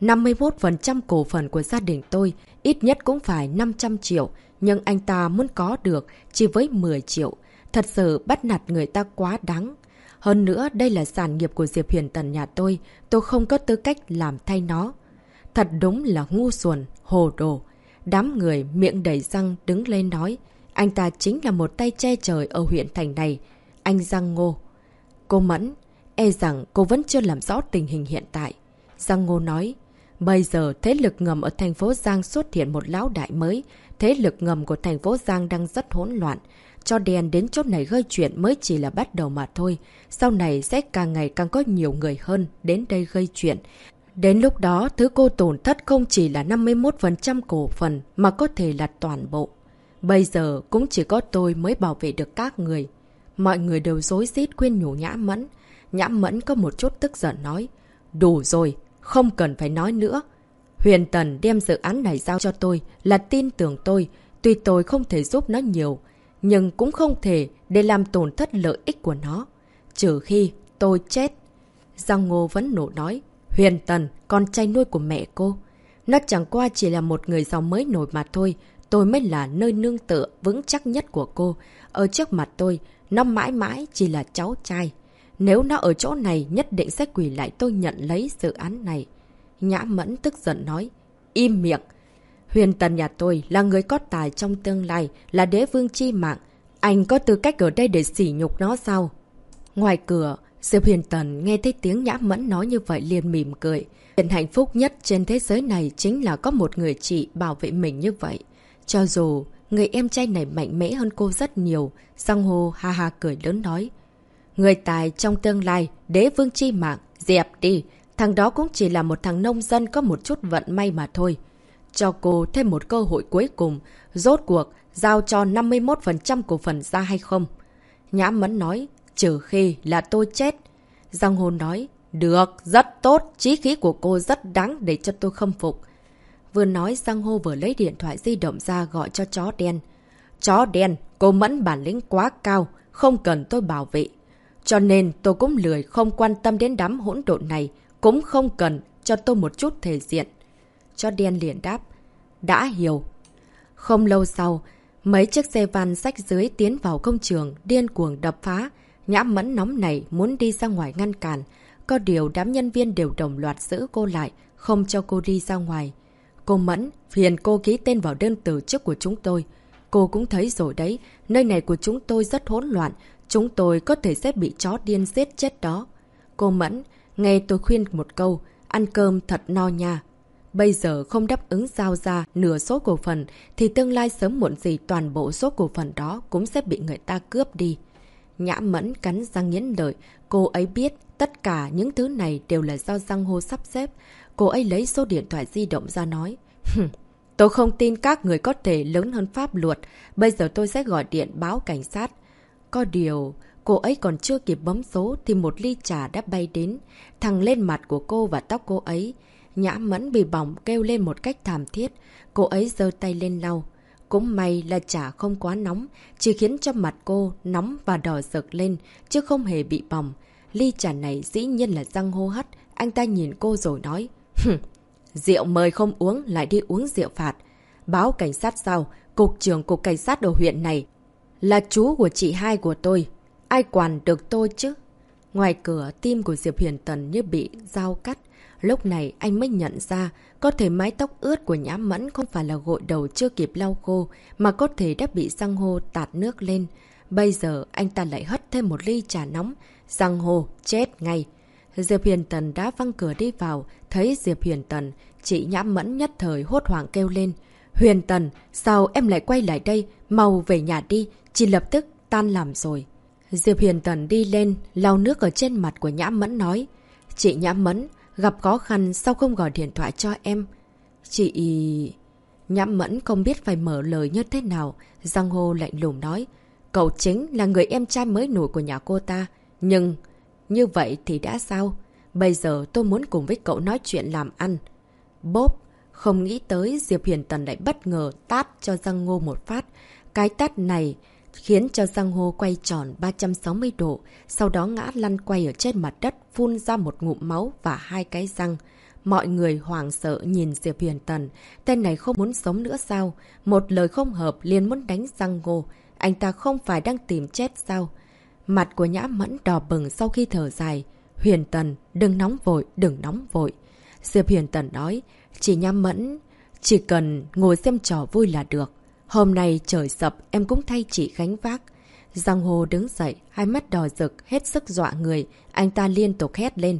51% cổ phần của gia đình tôi ít nhất cũng phải 500 triệu, nhưng anh ta muốn có được chỉ với 10 triệu. Thật sự bắt nạt người ta quá đáng. Hơn nữa, đây là sản nghiệp của Diệp Huyền Tần nhà tôi không có tư cách làm thay nó. Thật đúng là ngu xuẩn, hồ đồ. Đám người miệng đầy răng đứng lên nói, anh ta chính là một tay che trời ở huyện thành này. Anh Giang Ngô. Cô Mẫn, e rằng cô vẫn chưa làm rõ tình hình hiện tại. Giang Ngô nói, bây giờ thế lực ngầm ở thành phố Giang xuất hiện một lão đại mới. Thế lực ngầm của thành phố Giang đang rất hỗn loạn. Cho đen đến chốt này gây chuyện mới chỉ là bắt đầu mà thôi. Sau này sẽ càng ngày càng có nhiều người hơn đến đây gây chuyện. Đến lúc đó, thứ cô tổn thất không chỉ là 51% cổ phần mà có thể là toàn bộ. Bây giờ cũng chỉ có tôi mới bảo vệ được các người. Mọi người đều rối rít khuyên nhủ Nhã Mẫn. Nhã Mẫn có một chút tức giận nói. Đủ rồi, không cần phải nói nữa. Huyền Tần đem dự án này giao cho tôi là tin tưởng tôi. Tuy tôi không thể giúp nó nhiều, nhưng cũng không thể để làm tổn thất lợi ích của nó. Trừ khi tôi chết. Giang Ngô vẫn nổ nói. Huyền Tần, con trai nuôi của mẹ cô. Nó chẳng qua chỉ là một người giàu mới nổi mà thôi. Tôi mới là nơi nương tựa vững chắc nhất của cô. Ở trước mặt tôi, nó mãi mãi chỉ là cháu trai. Nếu nó ở chỗ này nhất định sẽ quỳ lại tôi nhận lấy dự án này. Nhã Mẫn tức giận nói. Im miệng. Huyền Tần nhà tôi là người có tài trong tương lai, là đế vương chi mạng. Anh có tư cách ở đây để sỉ nhục nó sao? Ngoài cửa, Diệp Huyền Tần nghe thấy tiếng Nhã Mẫn nói như vậy liền mỉm cười. Chuyện hạnh phúc nhất trên thế giới này chính là có một người chị bảo vệ mình như vậy. Cho dù người em trai này mạnh mẽ hơn cô rất nhiều, Giang Hồ ha ha cười lớn nói. Người tài trong tương lai, đế vương chi mạng, dẹp đi. Thằng đó cũng chỉ là một thằng nông dân có một chút vận may mà thôi. Cho cô thêm một cơ hội cuối cùng, rốt cuộc giao cho 51% cổ phần ra hay không? Nhã Mẫn nói, trừ khi là tôi chết. Giang Hồ nói, được, rất tốt, chí khí của cô rất đáng để cho tôi khâm phục. Vừa nói Giang Hồ vừa lấy điện thoại di động ra gọi cho chó đen. Chó đen, cô Mẫn bản lĩnh quá cao, không cần tôi bảo vệ. Cho nên tôi cũng lười không quan tâm đến đám hỗn độn này, cũng không cần cho tôi một chút thể diện. Chó đen liền đáp, đã hiểu. Không lâu sau, mấy chiếc xe van xách dưới tiến vào công trường, điên cuồng đập phá. Nhã Mẫn nóng nảy muốn đi ra ngoài ngăn cản. Có điều đám nhân viên đều đồng loạt giữ cô lại, không cho cô đi ra ngoài. Cô Mẫn, phiền cô ký tên vào đơn từ chức của chúng tôi. Cô cũng thấy rồi đấy, nơi này của chúng tôi rất hỗn loạn. Chúng tôi có thể sẽ bị chó điên giết chết đó. Cô Mẫn, nghe tôi khuyên một câu, ăn cơm thật no nha. Bây giờ không đáp ứng giao ra nửa số cổ phần thì tương lai sớm muộn gì toàn bộ số cổ phần đó cũng sẽ bị người ta cướp đi. Nhã Mẫn cắn răng nghiến lợi, cô ấy biết tất cả những thứ này đều là do Giang Hồ sắp xếp. Cô ấy lấy số điện thoại di động ra nói. Tôi không tin các người có thể lớn hơn pháp luật, bây giờ tôi sẽ gọi điện báo cảnh sát. Có điều, cô ấy còn chưa kịp bấm số thì một ly trà đã bay đến, thẳng lên mặt của cô và tóc cô ấy. Nhã Mẫn bị bỏng kêu lên một cách thảm thiết, cô ấy giơ tay lên lau. Cũng may là trà không quá nóng, chỉ khiến cho mặt cô nóng và đỏ rực lên, chứ không hề bị bỏng. Ly trà này dĩ nhiên là Giang Hô hất, anh ta nhìn cô rồi nói. Rượu mời không uống, lại đi uống rượu phạt. Báo cảnh sát sao? Cục trưởng cục cảnh sát ở huyện này là chú của chị hai của tôi. Ai quản được tôi chứ? Ngoài cửa, tim của Diệp Huyền Tần như bị dao cắt. Lúc này anh mới nhận ra, có thể mái tóc ướt của Nhã Mẫn không phải là gội đầu chưa kịp lau khô, mà có thể đã bị Giang Hô tạt nước lên. Bây giờ anh ta lại hất thêm một ly trà nóng. Giang Hô, chết ngay. Diệp Huyền Tần đã văng cửa đi vào, thấy Diệp Huyền Tần, chị Nhã Mẫn nhất thời hốt hoảng kêu lên. Huyền Tần, sao em lại quay lại đây? Mau về nhà đi, chị lập tức tan làm rồi. Diệp Huyền Tần đi lên, lau nước ở trên mặt của Nhã Mẫn nói. Chị Nhã Mẫn, gặp khó khăn sao không gọi điện thoại cho em? Chị... Nhã Mẫn không biết phải mở lời như thế nào. Giang Hồ lạnh lùng nói. Cậu chính là người em trai mới nổi của nhà cô ta. Nhưng... như vậy thì đã sao? Bây giờ tôi muốn cùng với cậu nói chuyện làm ăn. Bốp! Không nghĩ tới Diệp Huyền Tần lại bất ngờ tát cho Giang Ngô một phát. Cái tát này khiến cho Giang Ngô quay tròn 360 độ, sau đó ngã lăn quay ở trên mặt đất, phun ra một ngụm máu và hai cái răng. Mọi người hoảng sợ nhìn Diệp Huyền Tần. Tên này không muốn sống nữa sao? Một lời không hợp liền muốn đánh Giang Ngô. Anh ta không phải đang tìm chết sao? Mặt của Nhã Mẫn đỏ bừng sau khi thở dài. Huyền Tần, đừng nóng vội, đừng nóng vội. Diệp Huyền Tần nói, chị Nhã Mẫn, chỉ cần ngồi xem trò vui là được. Hôm nay trời sập, em cũng thay chị gánh vác. Giang Hồ đứng dậy, hai mắt đỏ rực, hết sức dọa người. Anh ta liên tục hét lên.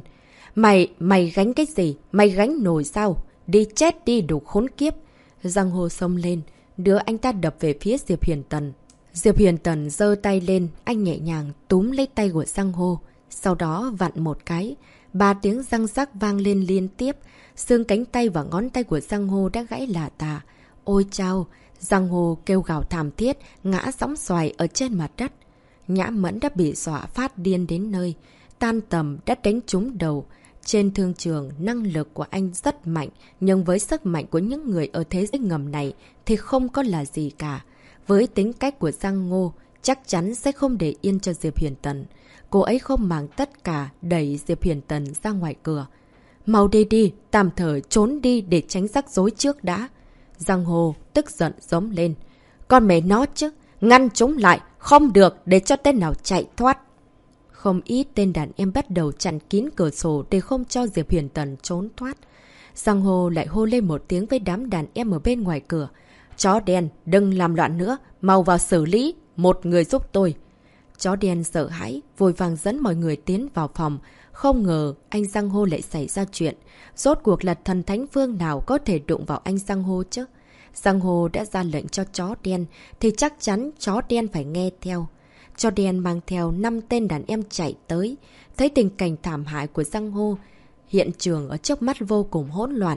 Mày gánh cái gì? Mày gánh nổi sao? Đi chết đi đồ khốn kiếp. Giang Hồ xông lên, đưa anh ta đập về phía Diệp Huyền Tần. Diệp Huyền Tần giơ tay lên, anh nhẹ nhàng túm lấy tay của Giang Hồ. Sau đó vặn một cái. 3 tiếng răng rắc vang lên liên tiếp. Xương cánh tay và ngón tay của Giang Hồ đã gãy lả tả. Ôi chao! Giang Hồ kêu gào thảm thiết, ngã sóng xoài ở trên mặt đất. Nhã Mẫn đã bị dọa phát điên đến nơi. Tan tầm đã đánh trúng đầu. Trên thương trường, năng lực của anh rất mạnh, nhưng với sức mạnh của những người ở thế giới ngầm này thì không có là gì cả. Với tính cách của Giang Ngô, chắc chắn sẽ không để yên cho Diệp Huyền Tần. Cô ấy không màng tất cả, đẩy Diệp Huyền Tần ra ngoài cửa. Mau đi đi, tạm thời trốn đi để tránh rắc rối trước đã. Giang Hồ tức giận giống lên. Con mẹ nó chứ, ngăn chúng lại, không được để cho tên nào chạy thoát. Không ít tên đàn em bắt đầu chặn kín cửa sổ để không cho Diệp Huyền Tần trốn thoát. Giang Hồ lại hô lên một tiếng với đám đàn em ở bên ngoài cửa. Chó đen, đừng làm loạn nữa, mau vào xử lý, một người giúp tôi. Chó đen sợ hãi, vội vàng dẫn mọi người tiến vào phòng. Không ngờ anh Giang Hồ lại xảy ra chuyện. Rốt cuộc là thần thánh phương nào có thể đụng vào anh Giang Hồ chứ? Giang Hồ đã ra lệnh cho chó đen thì chắc chắn chó đen phải nghe theo. Chó đen mang theo 5 tên đàn em chạy tới. Thấy tình cảnh thảm hại của Giang Hồ, hiện trường ở trước mắt vô cùng hỗn loạn.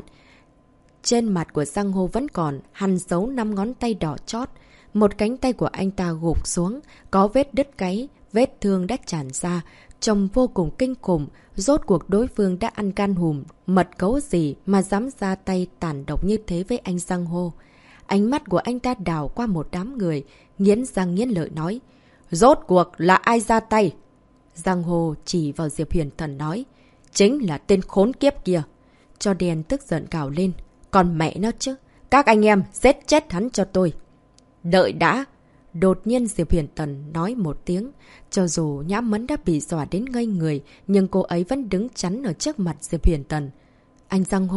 Trên mặt của Giang Hồ vẫn còn hằn dấu 5 ngón tay đỏ chót. Một cánh tay của anh ta gục xuống, có vết đứt gáy, vết thương đã tràn ra, trông vô cùng kinh khủng. Rốt cuộc đối phương đã ăn gan hùm, mật gấu gì mà dám ra tay tàn độc như thế với anh Giang Hồ. Ánh mắt của anh ta đảo qua một đám người, nghiến răng nghiến lợi nói. Rốt cuộc là ai ra tay? Giang Hồ chỉ vào Diệp Huyền Tần nói. Chính là tên khốn kiếp kia. Cho đen tức giận gào lên. Còn mẹ nó chứ. Các anh em giết chết hắn cho tôi. Đợi đã. Đột nhiên Diệp Huyền Tần nói một tiếng. Cho dù Nhã Mẫn đã bị dọa đến ngây người, nhưng cô ấy vẫn đứng chắn ở trước mặt Diệp Huyền Tần. Anh Giang Hồ,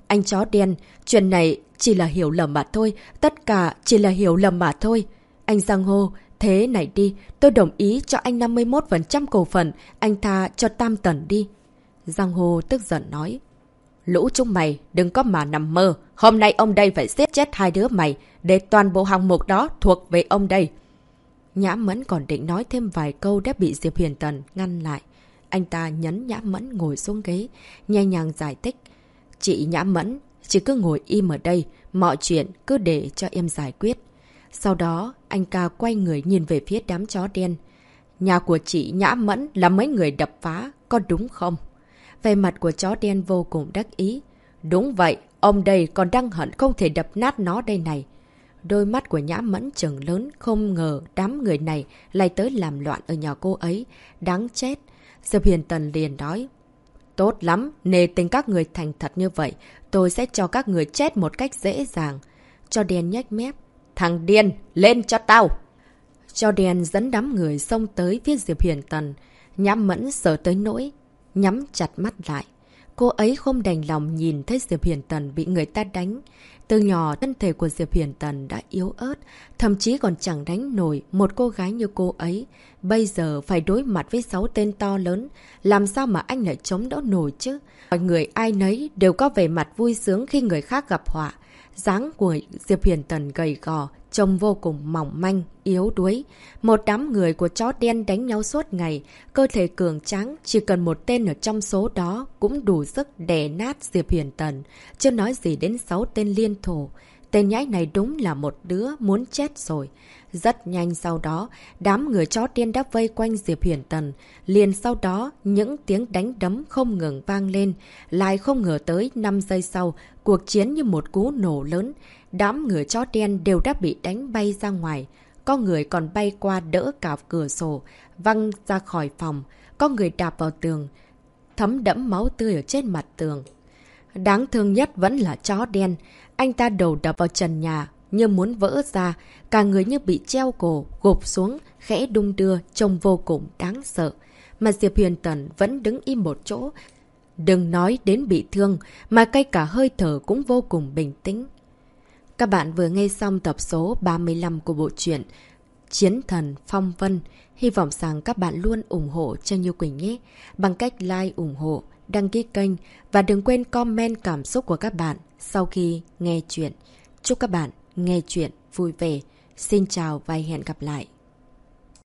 Anh chó đen, chuyện này chỉ là hiểu lầm mà thôi, tất cả chỉ là hiểu lầm mà thôi. Anh Giang Hồ, thế này đi, tôi đồng ý cho anh 51% cổ phần, anh tha cho Tam Tần đi. Giang Hồ tức giận nói. Lũ chúng mày, đừng có mà nằm mơ. Hôm nay ông đây phải giết chết hai đứa mày, để toàn bộ hạng mục đó thuộc về ông đây. Nhã Mẫn còn định nói thêm vài câu đã bị Diệp Huyền Tần ngăn lại. Anh ta nhấn Nhã Mẫn ngồi xuống ghế, nhẹ nhàng giải thích. Chị Nhã Mẫn, chỉ cứ ngồi im ở đây, mọi chuyện cứ để cho em giải quyết. Sau đó, anh ta quay người nhìn về phía đám chó đen. Nhà của chị Nhã Mẫn là mấy người đập phá, có đúng không? Về mặt của chó đen vô cùng đắc ý. Đúng vậy, ông đây còn đang hận không thể đập nát nó đây này. Đôi mắt của Nhã Mẫn trừng lớn, không ngờ đám người này lại tới làm loạn ở nhà cô ấy. Đáng chết. Diệp Huyền Tần liền nói. Tốt lắm, nề tình các người thành thật như vậy, tôi sẽ cho các người chết một cách dễ dàng. Chó đen nhếch mép. Thằng điên, lên cho tao! Chó đen dẫn đám người xông tới phía Diệp Huyền Tần. Nhã Mẫn sợ tới nỗi nhắm chặt mắt lại. Cô ấy không đành lòng nhìn thấy Diệp Huyền Tần bị người ta đánh. Từ nhỏ, thân thể của Diệp Huyền Tần đã yếu ớt, thậm chí còn chẳng đánh nổi một cô gái như cô ấy. Bây giờ phải đối mặt với 6 tên to lớn, làm sao mà anh lại chống đỡ nổi chứ? Mọi người ai nấy đều có vẻ mặt vui sướng khi người khác gặp họa. Dáng của Diệp Huyền Tần gầy gò, trông vô cùng mỏng manh, yếu đuối. Một đám người của chó đen đánh nhau suốt ngày, cơ thể cường tráng, chỉ cần một tên ở trong số đó cũng đủ sức đè nát Diệp Huyền Tần, chưa nói gì đến 6 tên liên thủ. Tên nhãi này đúng là một đứa muốn chết rồi. Rất nhanh sau đó, đám người chó đen đã vây quanh Diệp Huyền Tần. Liền sau đó, những tiếng đánh đấm không ngừng vang lên. Lại không ngờ tới 5 giây sau, cuộc chiến như một cú nổ lớn. Đám người chó đen đều đã bị đánh bay ra ngoài. Có người còn bay qua đỡ cả cửa sổ, văng ra khỏi phòng. Có người đạp vào tường, thấm đẫm máu tươi ở trên mặt tường. Đáng thương nhất vẫn là chó đen. Anh ta đầu đập vào trần nhà, như muốn vỡ ra. Cả người như bị treo cổ, gục xuống, khẽ đung đưa, trông vô cùng đáng sợ. Mà Diệp Huyền Tần vẫn đứng im một chỗ. Đừng nói đến bị thương, mà ngay cả hơi thở cũng vô cùng bình tĩnh. Các bạn vừa nghe xong tập số 35 của bộ truyện Chiến Thần Phong Vân. Hy vọng rằng các bạn luôn ủng hộ cho Như Quỳnh nhé. Bằng cách like, ủng hộ, đăng ký kênh và đừng quên comment cảm xúc của các bạn sau khi nghe chuyện. Chúc các bạn nghe chuyện vui vẻ. Xin chào và hẹn gặp lại.